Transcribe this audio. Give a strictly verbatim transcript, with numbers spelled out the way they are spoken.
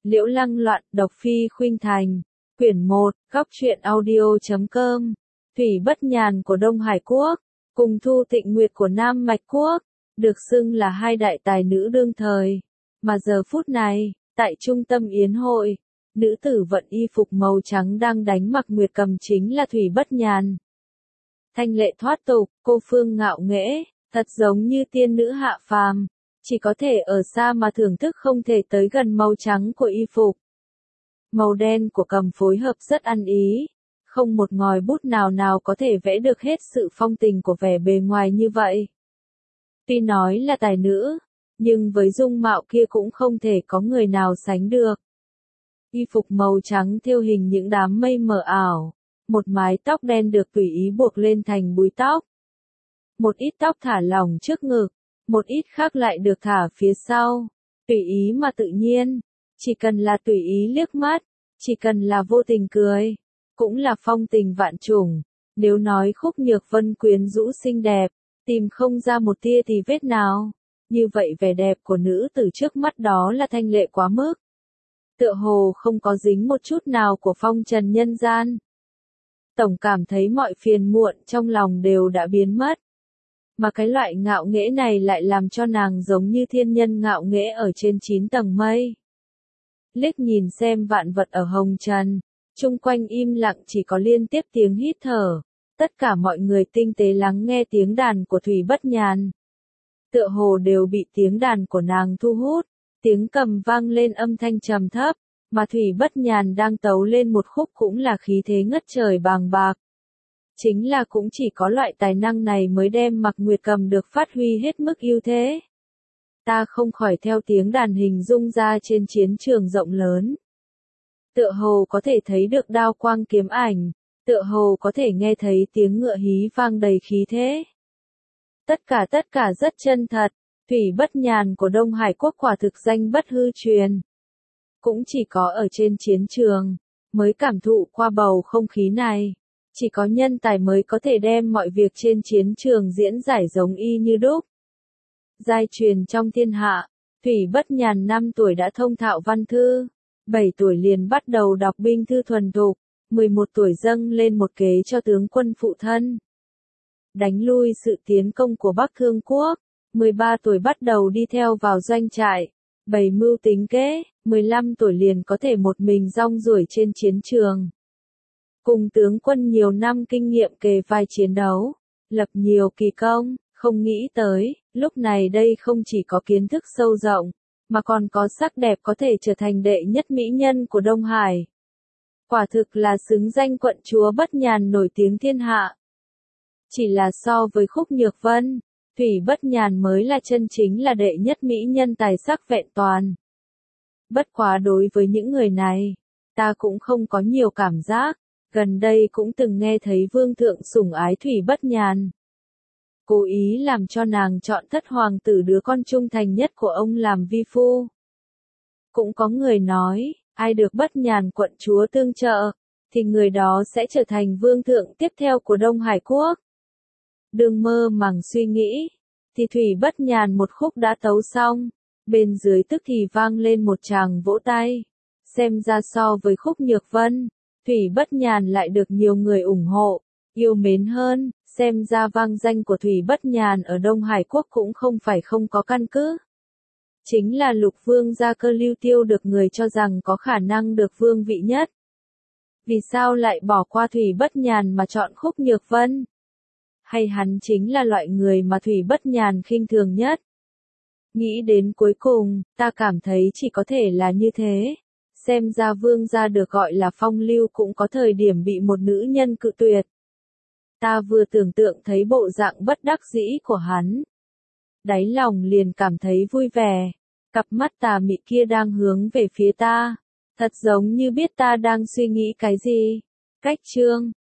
Liễu Lăng Loạn, độc phi khuynh thành. Quyển một, góc truyện audio chấm com. Thủy Bất Nhàn của Đông Hải Quốc, cùng Thu Tịnh Nguyệt của Nam Mạch Quốc, được xưng là hai đại tài nữ đương thời. Mà giờ phút này, tại trung tâm yến hội, nữ tử vận y phục màu trắng đang đánh mặc nguyệt cầm chính là Thủy Bất Nhàn. Thanh lệ thoát tục, cô phương ngạo nghễ, thật giống như tiên nữ hạ phàm, chỉ có thể ở xa mà thưởng thức không thể tới gần màu trắng của y phục. Màu đen của cầm phối hợp rất ăn ý, không một ngòi bút nào nào có thể vẽ được hết sự phong tình của vẻ bề ngoài như vậy. Tuy nói là tài nữ, nhưng với dung mạo kia cũng không thể có người nào sánh được. Y phục màu trắng thêu hình những đám mây mờ ảo, một mái tóc đen được tùy ý buộc lên thành búi tóc. Một ít tóc thả lỏng trước ngực, một ít khác lại được thả phía sau, tùy ý mà tự nhiên, chỉ cần là tùy ý liếc mắt, chỉ cần là vô tình cười, cũng là phong tình vạn trùng. Nếu nói Khúc Nhược Vân quyến rũ xinh đẹp, tìm không ra một tia tì vết nào, như vậy vẻ đẹp của nữ tử trước mắt đó là thanh lệ quá mức. Tựa hồ không có dính một chút nào của phong trần nhân gian. Tổng cảm thấy mọi phiền muộn trong lòng đều đã biến mất. Mà cái loại ngạo nghễ này lại làm cho nàng giống như thiên nhân ngạo nghễ ở trên chín tầng mây. Liếc nhìn xem vạn vật ở hồng trần, chung quanh im lặng chỉ có liên tiếp tiếng hít thở, tất cả mọi người tinh tế lắng nghe tiếng đàn của Thủy Bất Nhàn. Tựa hồ đều bị tiếng đàn của nàng thu hút, tiếng cầm vang lên âm thanh trầm thấp, mà Thủy Bất Nhàn đang tấu lên một khúc cũng là khí thế ngất trời bàng bạc. Chính là cũng chỉ có loại tài năng này mới đem mặc nguyệt cầm được phát huy hết mức ưu thế. Ta không khỏi theo tiếng đàn hình dung ra trên chiến trường rộng lớn. Tựa hồ có thể thấy được đao quang kiếm ảnh, tựa hồ có thể nghe thấy tiếng ngựa hí vang đầy khí thế. Tất cả tất cả rất chân thật, Thủy Bất Nhàn của Đông Hải Quốc quả thực danh bất hư truyền. Cũng chỉ có ở trên chiến trường, mới cảm thụ qua bầu không khí này. Chỉ có nhân tài mới có thể đem mọi việc trên chiến trường diễn giải giống y như đúc. Giai truyền trong thiên hạ, Thủy Bất Nhàn năm tuổi đã thông thạo văn thư, bảy tuổi liền bắt đầu đọc binh thư thuần thục, mười một tuổi dâng lên một kế cho tướng quân phụ thân. Đánh lui sự tiến công của Bắc Thương Quốc, mười ba tuổi bắt đầu đi theo vào doanh trại, bày mưu tính kế, mười lăm tuổi liền có thể một mình rong ruổi trên chiến trường. Cùng tướng quân nhiều năm kinh nghiệm kề vai chiến đấu, lập nhiều kỳ công, không nghĩ tới, lúc này đây không chỉ có kiến thức sâu rộng, mà còn có sắc đẹp có thể trở thành đệ nhất mỹ nhân của Đông Hải. Quả thực là xứng danh quận chúa Bất Nhàn nổi tiếng thiên hạ. Chỉ là so với Khúc Nhược Vân, Thủy Bất Nhàn mới là chân chính là đệ nhất mỹ nhân tài sắc vẹn toàn. Bất quá đối với những người này, ta cũng không có nhiều cảm giác. Gần đây cũng từng nghe thấy vương thượng sủng ái Thủy Bất Nhàn. Cố ý làm cho nàng chọn thất hoàng tử đứa con trung thành nhất của ông làm vi phu. Cũng có người nói, ai được Bất Nhàn quận chúa tương trợ, thì người đó sẽ trở thành vương thượng tiếp theo của Đông Hải Quốc. Đừng mơ màng suy nghĩ, thì Thủy Bất Nhàn một khúc đã tấu xong, bên dưới tức thì vang lên một tràng vỗ tay. Xem ra so với Khúc Nhược Vân, Thủy Bất Nhàn lại được nhiều người ủng hộ, yêu mến hơn, xem ra vang danh của Thủy Bất Nhàn ở Đông Hải Quốc cũng không phải không có căn cứ. Chính là Lục Vương Gia Cơ Lưu Tiêu được người cho rằng có khả năng được vương vị nhất. Vì sao lại bỏ qua Thủy Bất Nhàn mà chọn Khúc Nhược Vân? Hay hắn chính là loại người mà Thủy Bất Nhàn khinh thường nhất? Nghĩ đến cuối cùng, ta cảm thấy chỉ có thể là như thế. Xem ra vương gia được gọi là phong lưu cũng có thời điểm bị một nữ nhân cự tuyệt. Ta vừa tưởng tượng thấy bộ dạng bất đắc dĩ của hắn. Đáy lòng liền cảm thấy vui vẻ. Cặp mắt tà mị kia đang hướng về phía ta. Thật giống như biết ta đang suy nghĩ cái gì. Cách chương